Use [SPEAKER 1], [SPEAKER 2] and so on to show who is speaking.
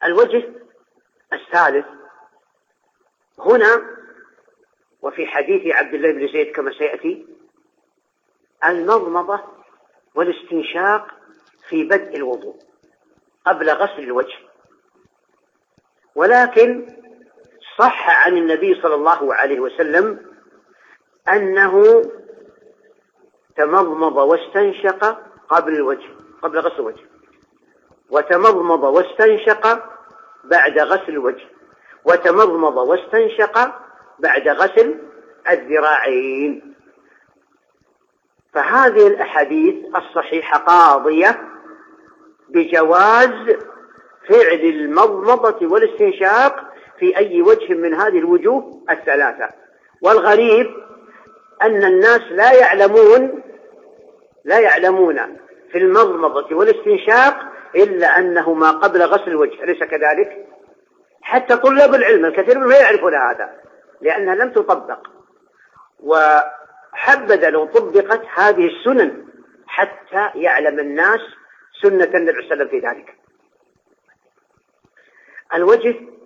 [SPEAKER 1] الوجه الثالث هنا وفي حديث عبد الله بن زيد كما سيأتي المضمضة والاستنشاق في بدء الوضوء قبل غسل الوجه، ولكن صح عن النبي صلى الله عليه وسلم أنه تمضمض واستنشق قبل الوجه، قبل غسل الوجه، وتمضمض واستنشق بعد غسل الوجه، وتمضمض واستنشق بعد غسل الذراعين. فهذه الأحاديث الصحيحة قاضية بجواز فعل المضمضة والاستنشاق في أي وجه من هذه الوجوه الثلاثة. والغريب أن الناس لا يعلمون في المضمضة والاستنشاق إلا أنه ما قبل غسل الوجه، أليس كذلك؟ حتى طلاب العلم الكثير منهم لا يعرفون هذا لأنها لم تطبق، وحبذا لو طبقت هذه السنن حتى يعلم الناس سنة النبي صلى الله عليه وسلم في ذلك. الوجه